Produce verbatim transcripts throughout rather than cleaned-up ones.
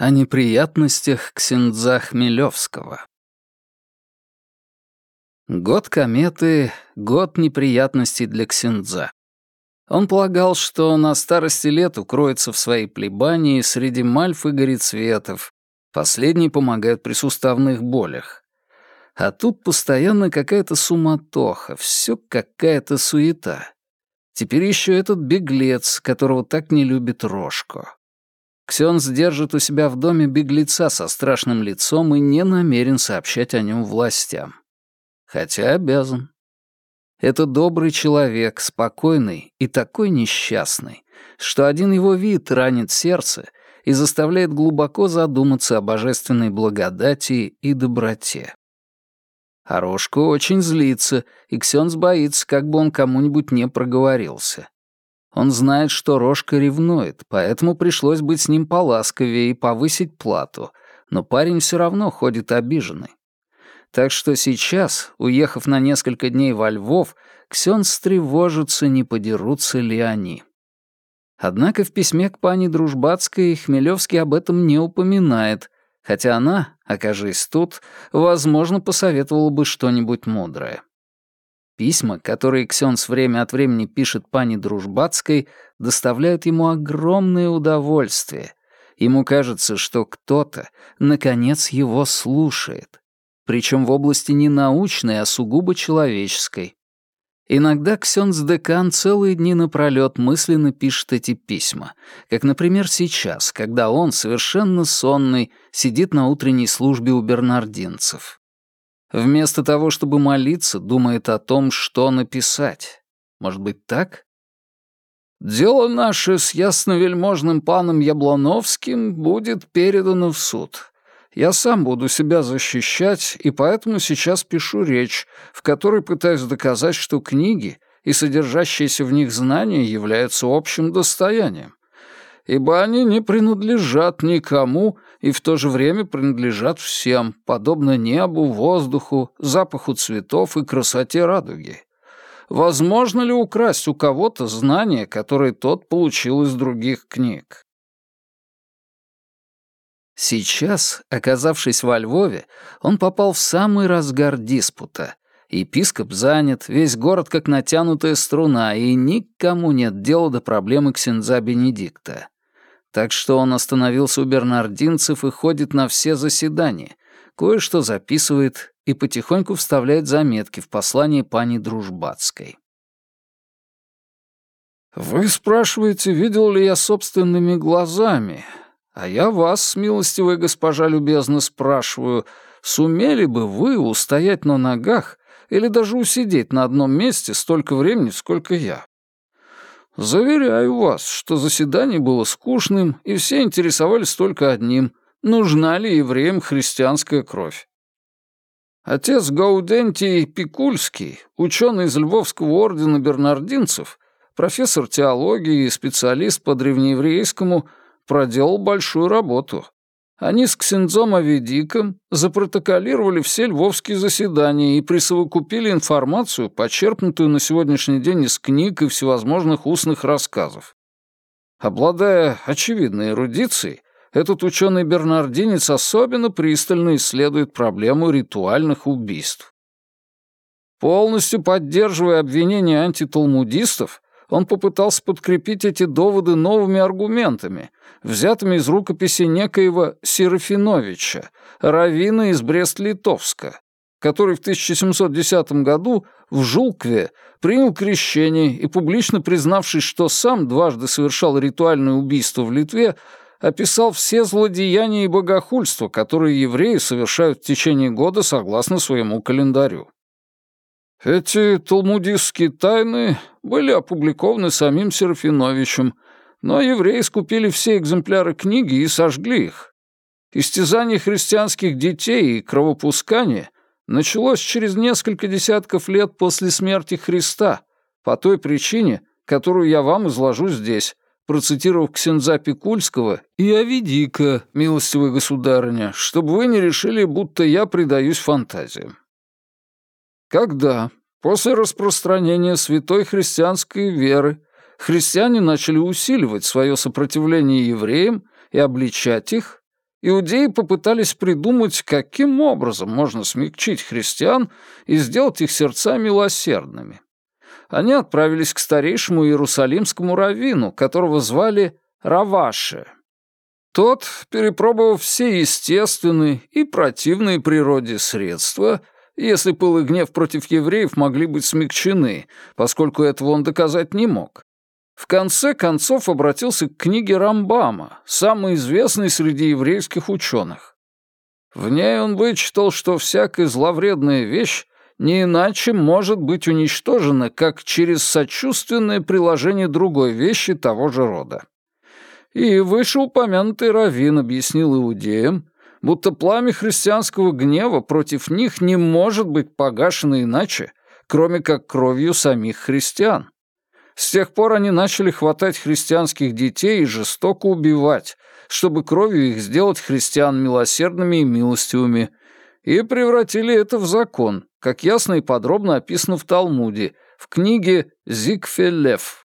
О неприятностях ксяндза Хмелевского. Год кометы — год неприятностей для ксяндза. Он полагал, что на старости лет укроется в своей плебании среди мальв и горецветов. Последние помогают при суставных болях. А тут постоянно какая-то суматоха, все какая-то суета. Теперь еще этот беглец, которого так не любит Рожко. Ксёндз держит у себя в доме беглеца со страшным лицом и не намерен сообщать о нем властям. Хотя обязан. Это добрый человек, спокойный и такой несчастный, что один его вид ранит сердце и заставляет глубоко задуматься о божественной благодати и доброте. А Рожко очень злится, и Ксёндз боится, как бы он кому-нибудь не проговорился. Он знает, что Рожка ревнует, поэтому пришлось быть с ним поласковее и повысить плату, но парень все равно ходит обиженный. Так что сейчас, уехав на несколько дней во Львов, Ксёндз тревожится, не подерутся ли они. Однако в письме к пани Дружбацкой Хмелевский об этом не упоминает, хотя она, окажись тут, возможно, посоветовала бы что-нибудь мудрое. Письма, которые Ксёндз время от времени пишет пани Дружбацкой, доставляют ему огромное удовольствие. Ему кажется, что кто-то, наконец, его слушает. Причем в области не научной, а сугубо человеческой. Иногда Ксёндз-декан целые дни напролёт мысленно пишет эти письма, как, например, сейчас, когда он, совершенно сонный, сидит на утренней службе у бернардинцев. Вместо того, чтобы молиться, думает о том, что написать. Может быть, так? «Дело наше с ясновельможным паном Яблоновским будет передано в суд. Я сам буду себя защищать, и поэтому сейчас пишу речь, в которой пытаюсь доказать, что книги и содержащиеся в них знания являются общим достоянием, ибо они не принадлежат никому и в то же время принадлежат всем, подобно небу, воздуху, запаху цветов и красоте радуги. Возможно ли украсть у кого-то знания, которые тот получил из других книг?» Сейчас, оказавшись во Львове, он попал в самый разгар диспута. Епископ занят, весь город как натянутая струна, и никому нет дела до проблемы ксяндза Бенедикта. Так что он остановился у бернардинцев и ходит на все заседания, кое-что записывает и потихоньку вставляет заметки в послание пани Дружбацкой. «Вы спрашиваете, видел ли я собственными глазами? А я вас, милостивая госпожа, любезно спрашиваю, сумели бы вы устоять на ногах или даже усидеть на одном месте столько времени, сколько я? Заверяю вас, что заседание было скучным, и все интересовались только одним — нужна ли евреям христианская кровь. Отец Гаудентий Пикульский, ученый из Львовского ордена бернардинцев, профессор теологии и специалист по древнееврейскому, проделал большую работу. Они с ксяндзом Аведиком запротоколировали все львовские заседания и присовокупили информацию, почерпнутую на сегодняшний день из книг и всевозможных устных рассказов. Обладая очевидной эрудицией, этот ученый-бернардинец особенно пристально исследует проблему ритуальных убийств. Полностью поддерживая обвинения антиталмудистов, он попытался подкрепить эти доводы новыми аргументами, взятыми из рукописи некоего Серафиновича, раввина из Брест-Литовска, который в тысяча семьсот десятом году в Жулкве принял крещение и, публично признавшись, что сам дважды совершал ритуальное убийство в Литве, описал все злодеяния и богохульства, которые евреи совершают в течение года согласно своему календарю. Эти талмудистские тайны были опубликованы самим Серафиновичем, но евреи скупили все экземпляры книги и сожгли их. Истязание христианских детей и кровопускание началось через несколько десятков лет после смерти Христа, по той причине, которую я вам изложу здесь, процитировав ксяндза Пикульского и Аведика, милостивая государыня, чтобы вы не решили, будто я предаюсь фантазиям. Когда, после распространения святой христианской веры, христиане начали усиливать свое сопротивление евреям и обличать их, Иудеи попытались придумать, каким образом можно смягчить христиан и сделать их сердца милосердными. Они отправились к старейшему иерусалимскому раввину, которого звали Раваше. Тот, перепробовав все естественные и противные природе средства, если пыл и гнев против евреев могли быть смягчены, поскольку этого он доказать не мог, в конце концов обратился к книге Рамбама, самой известной среди еврейских ученых. В ней он вычитал, что всякая зловредная вещь не иначе может быть уничтожена, как через сочувственное приложение другой вещи того же рода. И вышеупомянутый раввин объяснил иудеям, будто пламя христианского гнева против них не может быть погашено иначе, кроме как кровью самих христиан. С тех пор они начали хватать христианских детей и жестоко убивать, чтобы кровью их сделать христиан милосердными и милостивыми, и превратили это в закон, как ясно и подробно описано в Талмуде, в книге «Зикфе-Лев».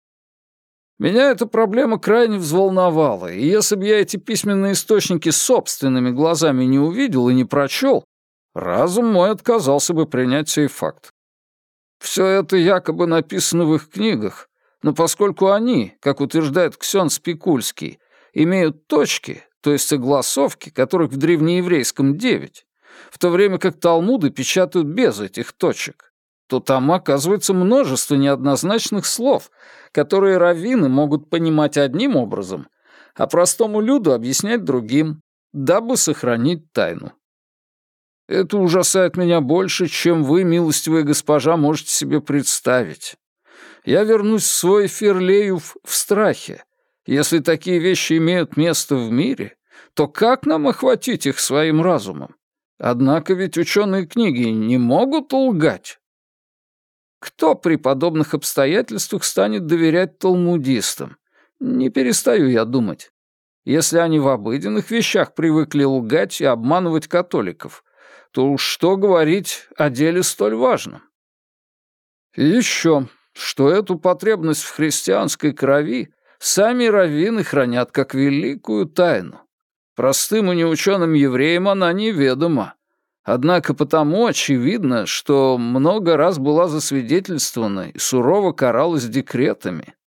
Меня эта проблема крайне взволновала, и если бы я эти письменные источники собственными глазами не увидел и не прочел, разум мой отказался бы принять сей факт. Все это якобы написано в их книгах, но поскольку они, как утверждает Ксен Спикульский, имеют точки, то есть согласовки, которых в древнееврейском девять, в то время как Талмуды печатают без этих точек, то там оказывается множество неоднозначных слов, которые раввины могут понимать одним образом, а простому люду объяснять другим, дабы сохранить тайну. Это ужасает меня больше, чем вы, милостивая госпожа, можете себе представить. Я вернусь в свой Фирлеюв в страхе. Если такие вещи имеют место в мире, то как нам охватить их своим разумом? Однако ведь ученые книги не могут лгать. Кто при подобных обстоятельствах станет доверять талмудистам? Не перестаю я думать. Если они в обыденных вещах привыкли лгать и обманывать католиков, то уж что говорить о деле столь важном. И еще, что эту потребность в христианской крови сами раввины хранят как великую тайну. Простым и неученым евреям она неведома. Однако потому очевидно, что много раз была засвидетельствована и сурово каралась декретами.